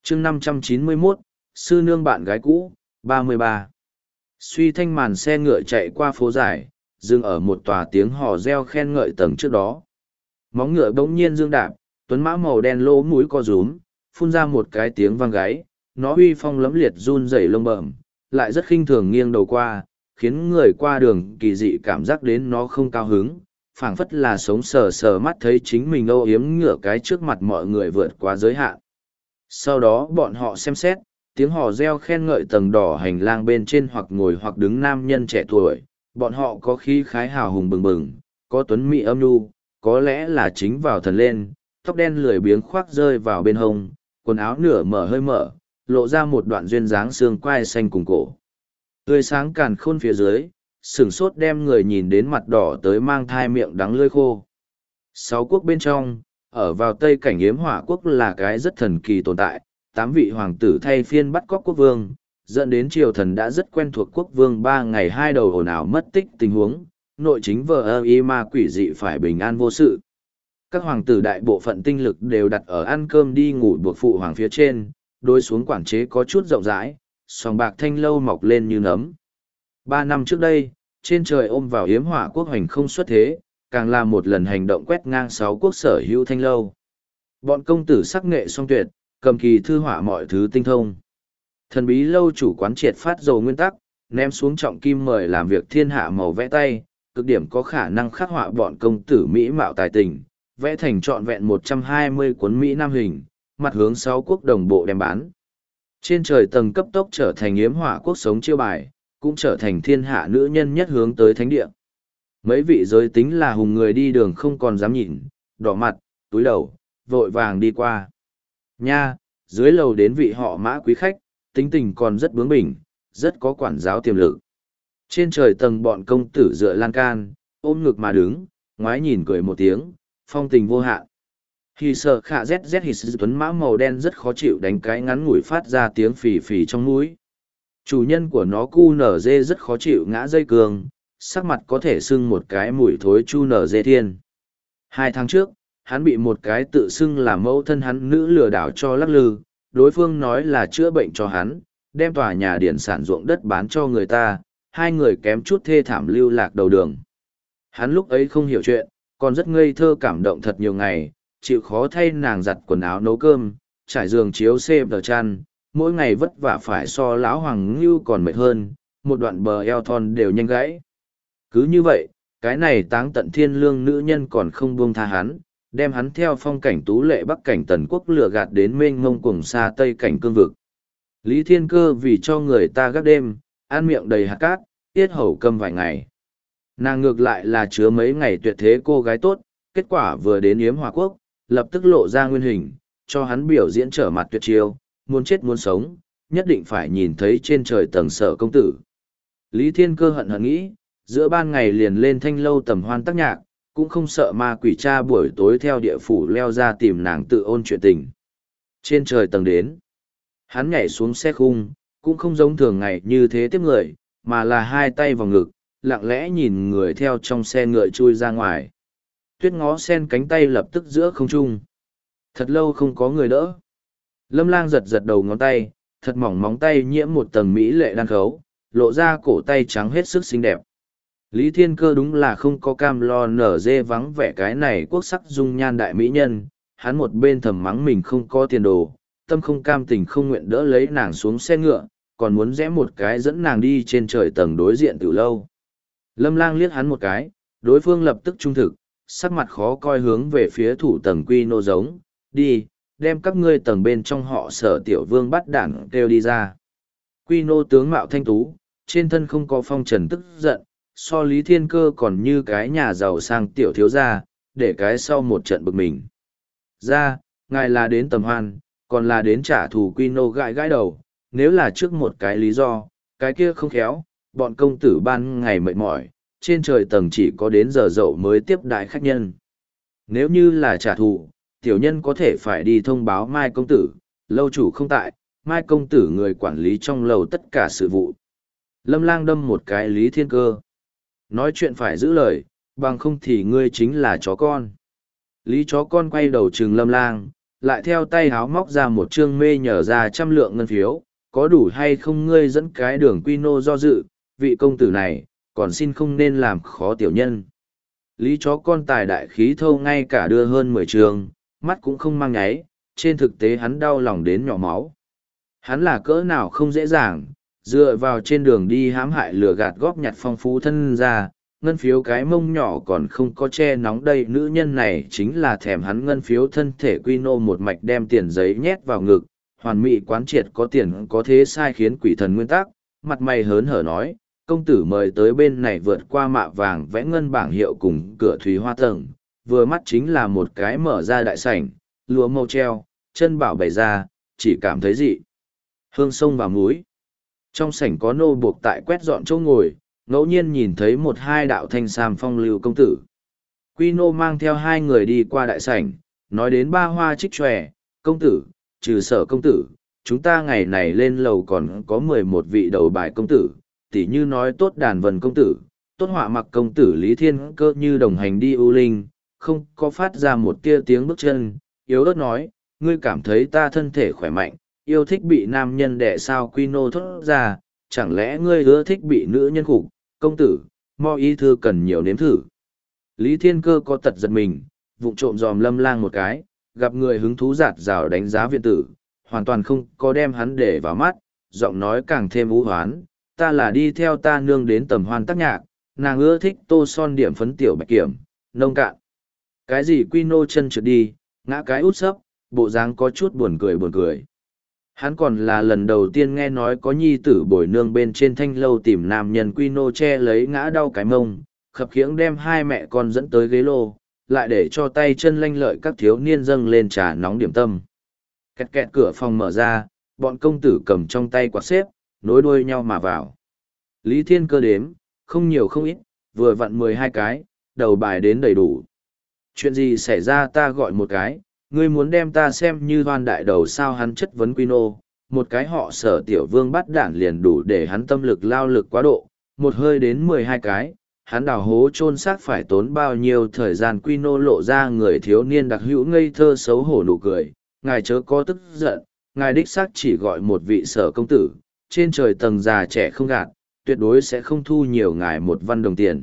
chương 591, sư nương bạn gái cũ, 33. Suy thanh màn xe ngựa chạy qua phố dài, dừng ở một tòa tiếng hò reo khen ngợi tầng trước đó. Móng ngựa bỗng nhiên dương đạp, tuấn mã màu đen lỗ mũi co rúm, phun ra một cái tiếng vang gáy, nó uy phong lẫm liệt run rẩy lông bẩm, lại rất khinh thường nghiêng đầu qua, khiến người qua đường kỳ dị cảm giác đến nó không cao hứng, phảng phất là sống sờ sờ mắt thấy chính mình âu yếm ngựa cái trước mặt mọi người vượt quá giới hạn. Sau đó bọn họ xem xét, tiếng hò reo khen ngợi tầng đỏ hành lang bên trên hoặc ngồi hoặc đứng nam nhân trẻ tuổi, bọn họ có khí khái hào hùng bừng bừng, có tuấn mỹ âm nhu, có lẽ là chính vào thần lên, tóc đen lười biếng khoác rơi vào bên hông, quần áo nửa mở hơi mở, lộ ra một đoạn duyên dáng xương quai xanh cùng cổ. Tươi sáng càn khôn phía dưới, sửng sốt đem người nhìn đến mặt đỏ tới mang thai miệng đắng lưỡi khô. Sáu quốc bên trong, ở vào Tây Cảnh Yếm Hỏa quốc là cái rất thần kỳ tồn tại, 8 vị hoàng tử thay phiên bắt cóc quốc vương, dẫn đến triều thần đã rất quen thuộc quốc vương 3 ngày 2 đầu ồn ào mất tích tình huống, nội chính vợ ơ y ma quỷ dị phải bình an vô sự. Các hoàng tử đại bộ phận tinh lực đều đặt ở ăn cơm đi ngủ buộc phụ hoàng phía trên, đối xuống quản chế có chút rộng rãi, sòng bạc thanh lâu mọc lên như nấm. 3 năm trước đây, trên trời ôm vào Yếm Hỏa quốc hành không xuất thế, càng là một lần hành động quét ngang 6 quốc sở hữu thanh lâu. Bọn công tử sắc nghệ song tuyệt, cầm kỳ thư họa mọi thứ tinh thông. Thần bí lâu chủ quán triệt phát dầu nguyên tắc, ném xuống trọng kim mời làm việc thiên hạ màu vẽ tay, cực điểm có khả năng khắc họa bọn công tử Mỹ mạo tài tình, vẽ thành trọn vẹn 120 cuốn Mỹ Nam hình, mặt hướng 6 quốc đồng bộ đem bán. Trên trời tầng cấp tốc trở thành Yếm Hỏa quốc sống chiêu bài, cũng trở thành thiên hạ nữ nhân nhất hướng tới thánh địa. Mấy vị giới tính là hùng người đi đường không còn dám nhìn, đỏ mặt, túi đầu, vội vàng đi qua. Nha, dưới lầu đến vị họ Mã quý khách, tính tình còn rất bướng bỉnh, rất có quản giáo tiềm lực. Trên trời tầng bọn công tử dựa lan can, ôm ngực mà đứng, ngoái nhìn cười một tiếng, phong tình vô hạn. Khi sợ khả ZZ hì sư tuấn mã màu đen rất khó chịu đánh cái ngắn ngủi phát ra tiếng phì phì trong mũi. Chủ nhân của nó cu nở dê rất khó chịu ngã dây cường, sắc mặt có thể xưng một cái mùi thối chu nở dê thiên. 2 tháng trước, hắn bị một cái tự xưng là mẫu thân hắn nữ lừa đảo cho lắc lư, đối phương nói là chữa bệnh cho hắn, đem tòa nhà điển sản ruộng đất bán cho người ta, 2 người kém chút thê thảm lưu lạc đầu đường. Hắn lúc ấy không hiểu chuyện, còn rất ngây thơ cảm động thật nhiều ngày, chịu khó thay nàng giặt quần áo nấu cơm, trải giường chiếu xếp tờ chăn, mỗi ngày vất vả phải so lão Hoàng Ngưu còn mệt hơn, một đoạn bờ eo thon đều nhanh gãy. Cứ như vậy, cái này táng tận thiên lương nữ nhân còn không buông tha hắn, đem hắn theo phong cảnh tú lệ bắc cảnh tần quốc lừa gạt đến mênh mông cùng xa tây cảnh cương vực. Lý Thiên Cơ vì cho người ta gác đêm, ăn miệng đầy hạt cát, tiết hầu câm vài ngày. Nàng ngược lại là chứa mấy ngày tuyệt thế cô gái tốt, kết quả vừa đến Yếm Hỏa quốc, lập tức lộ ra nguyên hình, cho hắn biểu diễn trở mặt tuyệt chiêu, muốn chết muốn sống, nhất định phải nhìn thấy trên trời tầng sở công tử. Lý Thiên Cơ hận hận nghĩ, giữa ban ngày liền lên thanh lâu tầm hoan tác nhạc, cũng không sợ ma quỷ cha buổi tối theo địa phủ leo ra tìm nàng tự ôn chuyện tình. Trên trời tầng đến, hắn nhảy xuống xe khung, cũng không giống thường ngày như thế tiếp người, mà là 2 tay vào ngực, lặng lẽ nhìn người theo trong xe ngựa chui ra ngoài. Tuyết ngó sen cánh tay lập tức giữa không trung. Thật lâu không có người đỡ. Lâm Lang giật giật đầu ngón tay, thật mỏng móng tay nhiễm một tầng mỹ lệ đan khấu, lộ ra cổ tay trắng hết sức xinh đẹp. Lý Thiên Cơ đúng là không có cam lo nở dê vắng vẻ cái này quốc sắc dung nhan đại mỹ nhân, hắn một bên thầm mắng mình không có tiền đồ, tâm không cam tình không nguyện đỡ lấy nàng xuống xe ngựa, còn muốn rẽ một cái dẫn nàng đi trên trời tầng đối diện từ lâu. Lâm Lang liếc hắn một cái, đối phương lập tức trung thực, sắc mặt khó coi hướng về phía thủ tầng Quy Nô giống, đi, đem các ngươi tầng bên trong họ Sở tiểu vương bắt đảng kêu đi ra. Quy Nô tướng mạo thanh tú, trên thân không có phong trần tức giận, so Lý Thiên Cơ còn như cái nhà giàu sang tiểu thiếu gia, để cái sau một trận bực mình. Ra, ngài là đến tầm hoan, còn là đến trả thù. Quy Nô gãi gãi đầu, nếu là trước một cái lý do, cái kia không khéo, bọn công tử ban ngày mệt mỏi, trên trời tầng chỉ có đến giờ dậu mới tiếp đại khách nhân. Nếu như là trả thù, tiểu nhân có thể phải đi thông báo Mai công tử, lâu chủ không tại, Mai công tử người quản lý trong lầu tất cả sự vụ. Lâm Lang đâm một cái Lý Thiên Cơ. Nói chuyện phải giữ lời, bằng không thì ngươi chính là chó con. Lý chó con quay đầu trừng Lâm Lang, lại theo tay háo móc ra một chương mê nhờ ra 100 lượng ngân phiếu, có đủ hay không ngươi dẫn cái đường quy nô do dự, vị công tử này, còn xin không nên làm khó tiểu nhân. Lý chó con tài đại khí thâu ngay cả đưa hơn 10 trường, mắt cũng không mang nháy, trên thực tế hắn đau lòng đến nhỏ máu. Hắn là cỡ nào không dễ dàng, dựa vào trên đường đi hãm hại lừa gạt góp nhặt phong phú thân ra, ngân phiếu cái mông nhỏ còn không có che nóng đây. Nữ nhân này chính là thèm hắn ngân phiếu thân thể quy nô một mạch đem tiền giấy nhét vào ngực, hoàn mỹ quán triệt có tiền có thế sai khiến quỷ thần nguyên tắc, mặt mày hớn hở nói, công tử mời tới bên này vượt qua mạ vàng vẽ ngân bảng hiệu cùng cửa thủy hoa tầng, vừa mắt chính là một cái mở ra đại sảnh, lúa màu treo, chân bảo bày ra, chỉ cảm thấy dị. Hương sông và muối. Trong sảnh có nô buộc tại quét dọn chỗ ngồi, ngẫu nhiên nhìn thấy một hai đạo thanh sam phong lưu công tử. Quy nô mang theo hai người đi qua đại sảnh, nói đến ba hoa trích tròe, công tử, trừ sở công tử, chúng ta ngày này lên lầu còn có 11 vị đầu bài công tử, tỉ như nói tốt đàn vần công tử, tốt họa mặc công tử Lý Thiên Cơ như đồng hành đi ưu linh, không có phát ra một tia tiếng bước chân, yếu ớt nói, ngươi cảm thấy ta thân thể khỏe mạnh, yêu thích bị nam nhân đẻ sao quy nô thốt ra, chẳng lẽ ngươi ưa thích bị nữ nhân khủng, công tử, mo y thư cần nhiều nếm thử. Lý Thiên Cơ có tật giật mình, vụng trộm dòm Lâm Lang một cái, gặp người hứng thú giạt rào đánh giá viện tử, hoàn toàn không có đem hắn để vào mắt, giọng nói càng thêm u hoán, ta là đi theo ta nương đến tầm hoan tác nhạc, nàng ưa thích tô son điểm phấn tiểu bạch kiểm, nông cạn. Cái gì quy nô chân trượt đi, ngã cái út sấp, bộ dáng có chút buồn cười buồn cười. Hắn còn là lần đầu tiên nghe nói có nhi tử bồi nương bên trên thanh lâu tìm nam nhân quy nô che lấy ngã đau cái mông, khập khiễng đem hai mẹ con dẫn tới ghế lô, lại để cho tay chân lanh lợi các thiếu niên dâng lên trà nóng điểm tâm. Kẹt kẹt cửa phòng mở ra, bọn công tử cầm trong tay quạt xếp, nối đuôi nhau mà vào. Lý Thiên Cơ đếm, không nhiều không ít, vừa vặn 12 cái, đầu bài đến đầy đủ. Chuyện gì xảy ra ta gọi một cái, ngươi muốn đem ta xem như hoan đại đầu sao hắn chất vấn quy nô, một cái họ Sở tiểu vương bắt đản liền đủ để hắn tâm lực lao lực quá độ, một hơi đến 12 cái, hắn đào hố chôn xác phải tốn bao nhiêu thời gian. Quy nô lộ ra người thiếu niên đặc hữu ngây thơ xấu hổ nụ cười, ngài chớ có tức giận, ngài đích xác chỉ gọi một vị Sở công tử, trên trời tầng già trẻ không gạt, tuyệt đối sẽ không thu nhiều ngài một văn đồng tiền.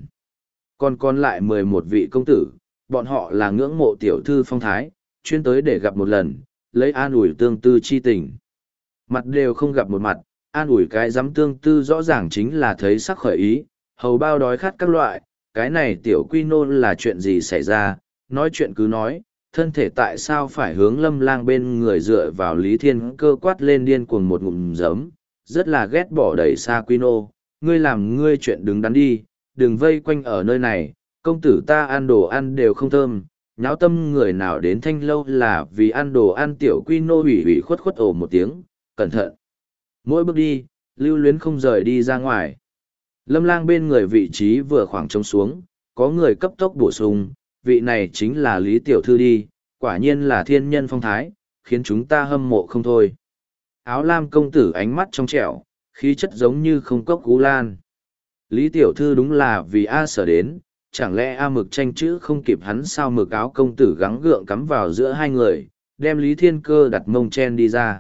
Còn lại 11 vị công tử, bọn họ là ngưỡng mộ tiểu thư phong thái, chuyên tới để gặp một lần, lấy an ủi tương tư chi tình. Mặt đều không gặp một mặt, an ủi cái dám tương tư rõ ràng chính là thấy sắc khởi ý, hầu bao đói khát các loại, cái này tiểu quy nô là chuyện gì xảy ra, nói chuyện cứ nói, thân thể tại sao phải hướng Lâm Lang bên người dựa vào. Lý Thiên Cơ quát lên điên cuồng một ngụm giấm, rất là ghét bỏ đẩy xa quy nô, ngươi làm ngươi chuyện đứng đắn đi, đừng vây quanh ở nơi này, công tử ta ăn đồ ăn đều không thơm, nháo tâm người nào đến thanh lâu là vì ăn đồ ăn. Tiểu quy nô hủy hủy khuất khuất ồ một tiếng, cẩn thận. Mỗi bước đi, lưu luyến không rời đi ra ngoài. Lâm Lang bên người vị trí vừa khoảng trống xuống, có người cấp tốc bổ sung, vị này chính là Lý Tiểu Thư đi, quả nhiên là thiên nhân phong thái, khiến chúng ta hâm mộ không thôi. Áo lam công tử ánh mắt trong trẻo, khí chất giống như không cốc cú lan. Lý Tiểu Thư đúng là vì A Sở đến, chẳng lẽ A Mực tranh chữ không kịp hắn sao? Mực áo công tử gắng gượng cắm vào giữa hai người, đem Lý Thiên Cơ đặt mông chen đi ra.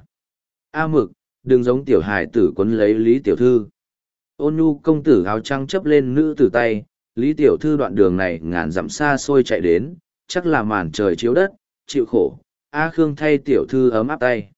A Mực, đừng giống tiểu hài tử quấn lấy Lý Tiểu Thư. Ôn nhu công tử áo trắng chấp lên nữ tử tay, Lý Tiểu Thư đoạn đường này ngàn dặm xa xôi chạy đến, chắc là màn trời chiếu đất, chịu khổ. A Khương thay Tiểu Thư ấm áp tay.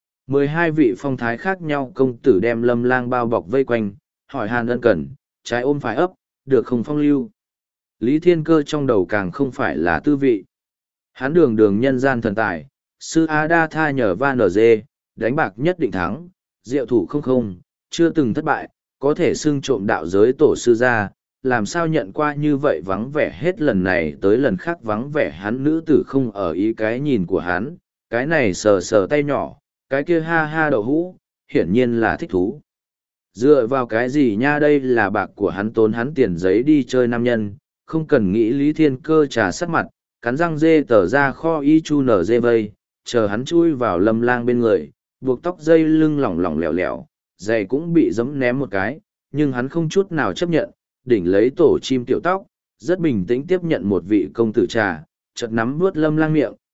12 vị phong thái khác nhau công tử đem Lâm Lang bao bọc vây quanh, hỏi han ân cần, trái ôm phải ấp, được không phong lưu. Lý Thiên Cơ trong đầu càng không phải là tư vị. Hắn đường đường nhân gian thần tài, sư A Đa tha nhờ va nở dê, đánh bạc nhất định thắng, diệu thủ không, chưa từng thất bại, có thể xưng trộm đạo giới tổ sư ra, làm sao nhận qua như vậy vắng vẻ hết lần này tới lần khác vắng vẻ. Hắn nữ tử không ở ý cái nhìn của hắn, cái này sờ sờ tay nhỏ, cái kia ha ha đậu hũ, hiển nhiên là thích thú. Dựa vào cái gì nha, đây là bạc của hắn tốn hắn tiền giấy đi chơi nam nhân, không cần nghĩ. Lý Thiên Cơ trà sắt mặt, cắn răng dê tờ ra kho y chu nở dê vây, chờ hắn chui vào Lâm Lang bên người, buộc tóc dây lưng lỏng lỏng lẻo lẻo, giày cũng bị giẫm ném một cái, nhưng hắn không chút nào chấp nhận, đỉnh lấy tổ chim tiểu tóc, rất bình tĩnh tiếp nhận một vị công tử trà, chợt nắm vuốt Lâm Lang miệng,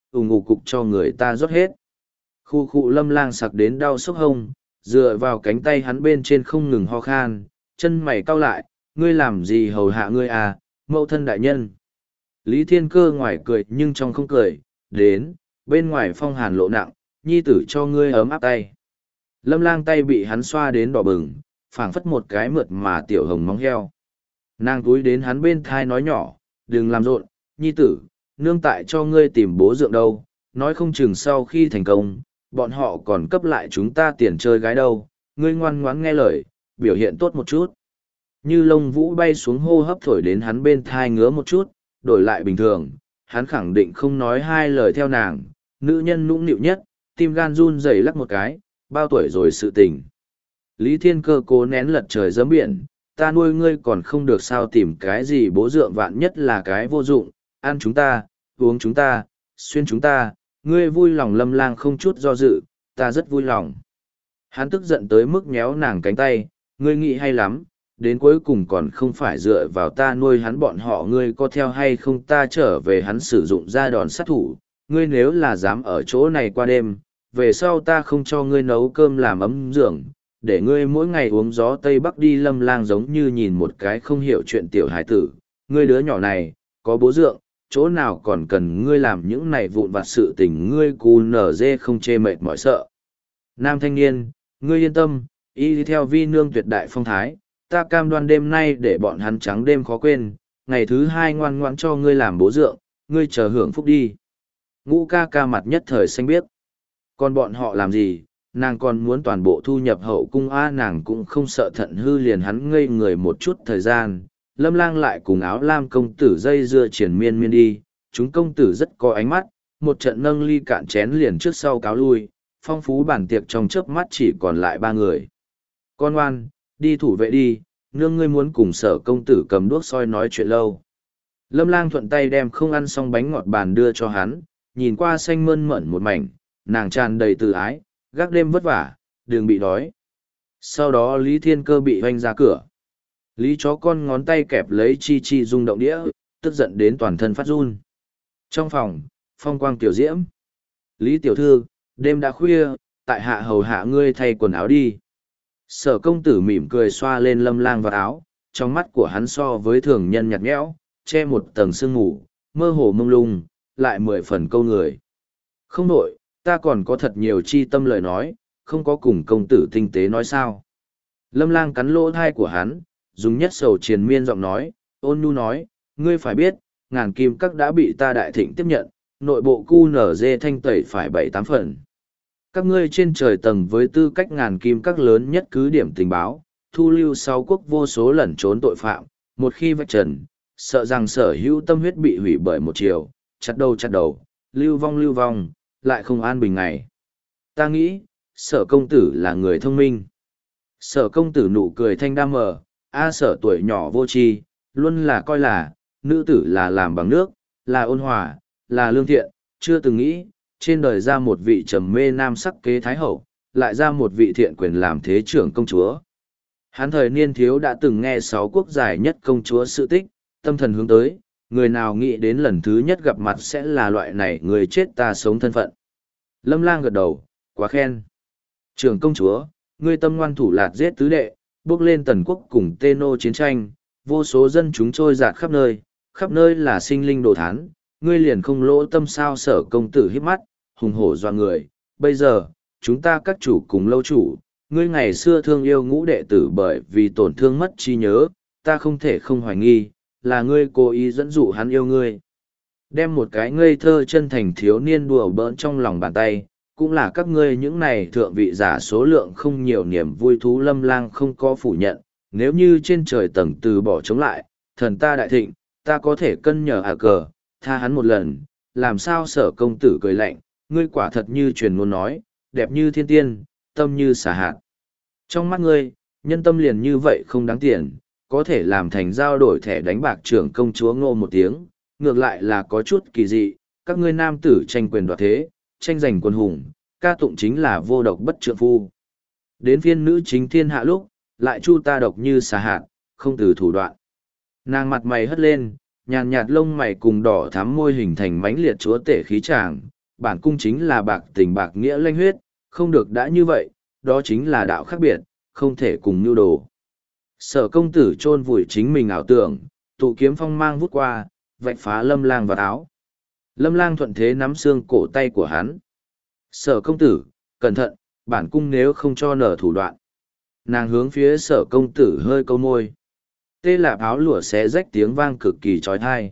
ngủ cục cho người ta rót hết. Khu khu Lâm Lang sặc đến đau sốc hông, dựa vào cánh tay hắn bên trên không ngừng ho khan, chân mày cau lại, ngươi làm gì hầu hạ ngươi à, mẫu thân đại nhân. Lý Thiên Cơ ngoài cười nhưng trong không cười, đến, bên ngoài phong hàn lộ nặng, nhi tử cho ngươi ấm áp tay. Lâm Lang tay bị hắn xoa đến đỏ bừng, phảng phất một cái mượt mà tiểu hồng móng heo. Nàng cúi đến hắn bên thai nói nhỏ, đừng làm rộn, nhi tử, nương tại cho ngươi tìm bố dượng đâu, nói không chừng sau khi thành công, bọn họ còn cấp lại chúng ta tiền chơi gái đâu, ngươi ngoan ngoãn nghe lời, biểu hiện tốt một chút. Như lông vũ bay xuống hô hấp thổi đến hắn bên thai ngứa một chút, đổi lại bình thường, hắn khẳng định không nói hai lời theo nàng, nữ nhân nũng nịu nhất, tim gan run rẩy lắc một cái, bao tuổi rồi sự tình. Lý Thiên Cơ cố nén lật trời giấm biển, ta nuôi ngươi còn không được sao tìm cái gì bố dượng vạn nhất là cái vô dụng, ăn chúng ta, uống chúng ta, xuyên chúng ta, ngươi vui lòng. Lâm Lang không chút do dự, ta rất vui lòng. Hắn tức giận tới mức nhéo nàng cánh tay, ngươi nghĩ hay lắm, đến cuối cùng còn không phải dựa vào ta nuôi hắn bọn họ, ngươi có theo hay không ta trở về hắn sử dụng ra đòn sát thủ, ngươi nếu là dám ở chỗ này qua đêm, về sau ta không cho ngươi nấu cơm làm ấm giường, để ngươi mỗi ngày uống gió Tây Bắc đi. Lâm Lang giống như nhìn một cái không hiểu chuyện tiểu hải tử, ngươi đứa nhỏ này, có bố dượng, chỗ nào còn cần ngươi làm những này vụn vặt sự tình, ngươi cù nở dê không chê mệt mỏi sợ. Nam thanh niên, ngươi yên tâm, y theo vi nương tuyệt đại phong thái, ta cam đoan đêm nay để bọn hắn trắng đêm khó quên, ngày thứ hai ngoan ngoãn cho ngươi làm bố dượng, ngươi chờ hưởng phúc đi. Ngũ ca ca mặt nhất thời xanh biếc. Còn bọn họ làm gì, nàng còn muốn toàn bộ thu nhập hậu cung a, nàng cũng không sợ thận hư, liền hắn ngây người một chút thời gian. Lâm Lang lại cùng Áo Lam công tử dây dưa triển miên miên đi, chúng công tử rất có ánh mắt, một trận nâng ly cạn chén liền trước sau cáo lui, phong phú bản tiệc trong chớp mắt chỉ còn lại ba người. Con ngoan, đi thủ vệ đi, nương ngươi muốn cùng Sở công tử cầm đuốc soi nói chuyện lâu. Lâm Lang thuận tay đem không ăn xong bánh ngọt bàn đưa cho hắn, nhìn qua xanh mơn mởn một mảnh, nàng tràn đầy từ ái, gác đêm vất vả, đừng bị đói. Sau đó Lý Thiên Cơ bị hoanh ra cửa. Lý chó con ngón tay kẹp lấy chi chi rung động đĩa, tức giận đến toàn thân phát run. Trong phòng, phong quang tiểu diễm. Lý tiểu thư, đêm đã khuya, tại hạ hầu hạ ngươi thay quần áo đi. Sở công tử mỉm cười xoa lên Lâm Lang vào áo, trong mắt của hắn so với thường nhân nhạt nhẽo, che một tầng sương ngủ, mơ hồ mông lung, lại 10 phần câu người. Không nổi, ta còn có thật nhiều chi tâm lời nói, không có cùng công tử tinh tế nói sao. Lâm Lang cắn lỗ thai của hắn, dùng nhất sầu triền miên giọng nói, ôn nhu nói, ngươi phải biết, ngàn kim các đã bị ta đại thịnh tiếp nhận, nội bộ cu nở dê thanh tẩy phải 7-8 phần. Các ngươi trên trời tầng với tư cách ngàn kim các lớn nhất cứ điểm tình báo, thu lưu 6 quốc vô số lẩn trốn tội phạm, một khi vạch trần, sợ rằng sở hữu tâm huyết bị hủy bởi một chiều, chặt đầu, lưu vong, lại không an bình ngày. Ta nghĩ, Sở công tử là người thông minh. Sở công tử nụ cười thanh đam mờ, Sở tuổi nhỏ vô tri, luôn là coi là, nữ tử là làm bằng nước, là ôn hòa, là lương thiện, chưa từng nghĩ, trên đời ra một vị trầm mê nam sắc kế thái hậu, lại ra một vị thiện quyền làm thế trưởng công chúa. Hắn thời niên thiếu đã từng nghe 6 quốc giải nhất công chúa sự tích, tâm thần hướng tới, người nào nghĩ đến lần thứ nhất gặp mặt sẽ là loại này người chết ta sống thân phận. Lâm Lang gật đầu, quá khen. Trưởng công chúa, ngươi tâm ngoan thủ lạt giết tứ đệ, bước lên tần quốc cùng Tê Nô chiến tranh, vô số dân chúng trôi dạt khắp nơi là sinh linh đồ thán, ngươi liền không lỗ tâm sao. Sở công tử híp mắt, hùng hổ doa người, bây giờ, chúng ta các chủ cùng lâu chủ, ngươi ngày xưa thương yêu ngũ đệ tử bởi vì tổn thương mất trí nhớ, ta không thể không hoài nghi, là ngươi cố ý dẫn dụ hắn yêu ngươi. Đem một cái ngây thơ chân thành thiếu niên đùa bỡn trong lòng bàn tay, cũng là các ngươi những này thượng vị giả số lượng không nhiều niềm vui thú. Lâm Lang không có phủ nhận, nếu như trên trời tầng từ bỏ chống lại, thần ta đại thịnh, ta có thể cân nhờ cờ, tha hắn một lần. Làm sao? Sở công tử cười lạnh, ngươi quả thật như truyền ngôn nói, đẹp như thiên tiên, tâm như xà hạt. Trong mắt ngươi, nhân tâm liền như vậy không đáng tiền, có thể làm thành giao đổi thẻ đánh bạc. Trưởng công chúa ngô một tiếng, ngược lại là có chút kỳ dị, các ngươi nam tử tranh quyền đoạt thế, tranh giành quân hùng, ca tụng chính là vô độc bất trượng phu. Đến phiên nữ chính thiên hạ lúc, lại chu ta độc như xà hạt, không từ thủ đoạn. Nàng mặt mày hất lên, nhàn nhạt lông mày cùng đỏ thắm môi hình thành mãnh liệt chúa tể khí tràng, bản cung chính là bạc tình bạc nghĩa lanh huyết, không được đã như vậy, đó chính là đạo khác biệt, không thể cùng nhu đồ. Sở công tử chôn vùi chính mình ảo tưởng, tụ kiếm phong mang vút qua, vạch phá Lâm Lang vào áo. Lâm Lang thuận thế nắm xương cổ tay của hắn. Sở công tử, cẩn thận, bản cung nếu không cho nở thủ đoạn. Nàng hướng phía sở công tử hơi câu môi. Tê lạp áo lụa xé rách tiếng vang cực kỳ trói thai.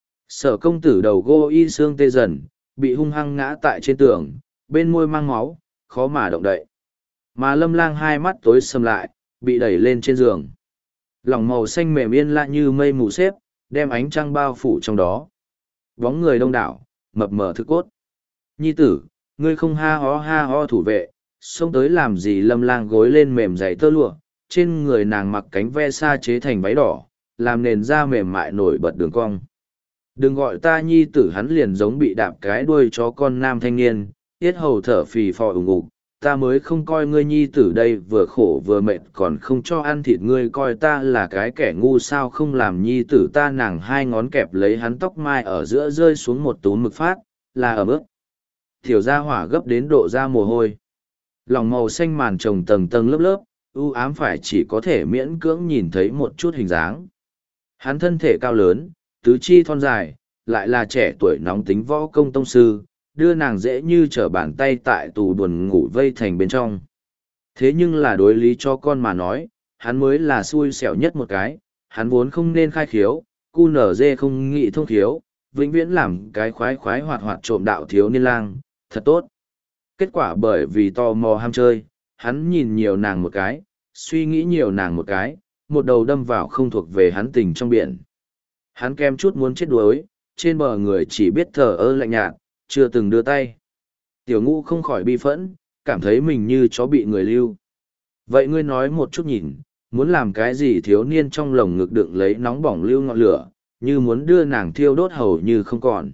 Sở công tử đầu gô y xương tê dần, bị hung hăng ngã tại trên tường, bên môi mang máu, khó mà động đậy. Mà Lâm Lang hai mắt tối sầm lại, bị đẩy lên trên giường. Lỏng màu xanh mềm yên lạ như mây mù xếp, đem ánh trăng bao phủ trong đó. Bóng người đông đảo, mập mờ thức cốt. Nhi tử, ngươi không ha ho thủ vệ, xông tới làm gì? Lâm Lang gối lên mềm dày tơ lụa, trên người nàng mặc cánh ve sa chế thành váy đỏ, làm nền da mềm mại nổi bật đường cong. Đừng gọi ta nhi tử, hắn liền giống bị đạp cái đuôi chó con nam thanh niên, yết hầu thở phì phò ủng ục. Ta mới không coi ngươi nhi tử đây, vừa khổ vừa mệt còn không cho ăn thịt, ngươi coi ta là cái kẻ ngu sao không làm nhi tử ta. Nàng hai ngón kẹp lấy hắn tóc mai ở giữa rơi xuống một túm mực phát, là ở bước. Thiểu ra hỏa gấp đến độ ra mồ hôi. Lòng màu xanh màn trồng tầng tầng lớp lớp, ưu ám phải chỉ có thể miễn cưỡng nhìn thấy một chút hình dáng. Hắn thân thể cao lớn, tứ chi thon dài, lại là trẻ tuổi nóng tính võ công tông sư, đưa nàng dễ như trở bàn tay tại tù buồn ngủ vây thành bên trong. Thế nhưng là đối lý cho con mà nói, hắn mới là xui xẻo nhất một cái, hắn vốn không nên khai khiếu, cu nở dê không nghĩ thông khiếu, vĩnh viễn làm cái khoái khoái hoạt hoạt trộm đạo thiếu niên lang, thật tốt. Kết quả bởi vì tò mò ham chơi, hắn nhìn nhiều nàng một cái, suy nghĩ nhiều nàng một cái, một đầu đâm vào không thuộc về hắn tình trong biển. Hắn kem chút muốn chết đuối, trên bờ người chỉ biết thờ ơ lạnh nhạt, chưa từng đưa tay. Tiểu Ngũ không khỏi bi phẫn, cảm thấy mình như chó bị người lưu. Vậy ngươi nói một chút nhìn, muốn làm cái gì? Thiếu niên trong lồng ngực đựng lấy nóng bỏng lưu ngọn lửa, như muốn đưa nàng thiêu đốt hầu như không còn.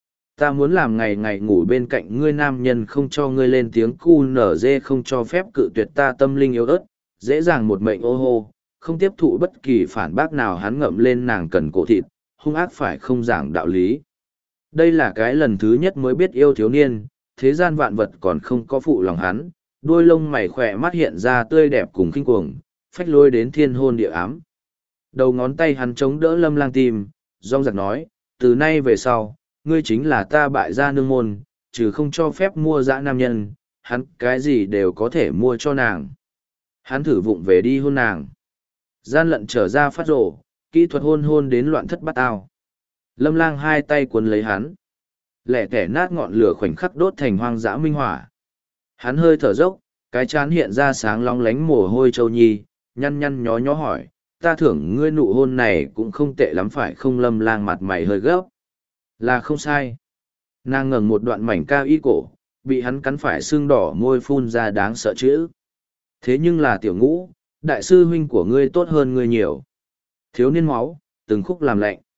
Ta muốn làm ngày ngày ngủ bên cạnh ngươi, nam nhân không cho ngươi lên tiếng, cu nở dê không cho phép cự tuyệt ta, tâm linh yếu ớt, dễ dàng một mệnh ô hô, không tiếp thụ bất kỳ phản bác nào. Hắn ngậm lên nàng cần cổ thịt, hung ác phải không giảng đạo lý. Đây là cái lần thứ nhất mới biết yêu thiếu niên, thế gian vạn vật còn không có phụ lòng hắn, đuôi lông mày khỏe mắt hiện ra tươi đẹp cùng khinh cuồng, phách lôi đến thiên hôn địa ám. Đầu ngón tay hắn chống đỡ Lâm Lang tim, rong rạc nói, từ nay về sau, ngươi chính là ta bại gia nương môn, trừ không cho phép mua dã nam nhân, hắn cái gì đều có thể mua cho nàng. Hắn thử vụng về đi hôn nàng. Gian lận trở ra phát rổ, kỹ thuật hôn đến loạn thất bát ao. Lâm Lang hai tay cuốn lấy hắn, lẻ tẻ nát ngọn lửa khoảnh khắc đốt thành hoang dã minh hỏa. Hắn hơi thở dốc, cái trán hiện ra sáng long lánh mồ hôi trâu nhi, nhăn nhăn nhó nhó hỏi, ta thưởng ngươi nụ hôn này cũng không tệ lắm phải không? Lâm Lang mặt mày hơi gấp. Là không sai. Nàng ngẩng một đoạn mảnh cao y cổ, bị hắn cắn phải sưng đỏ môi phun ra đáng sợ chữ. Thế nhưng là Tiểu Ngũ, đại sư huynh của ngươi tốt hơn ngươi nhiều. Thiếu niên máu, từng khúc làm lạnh.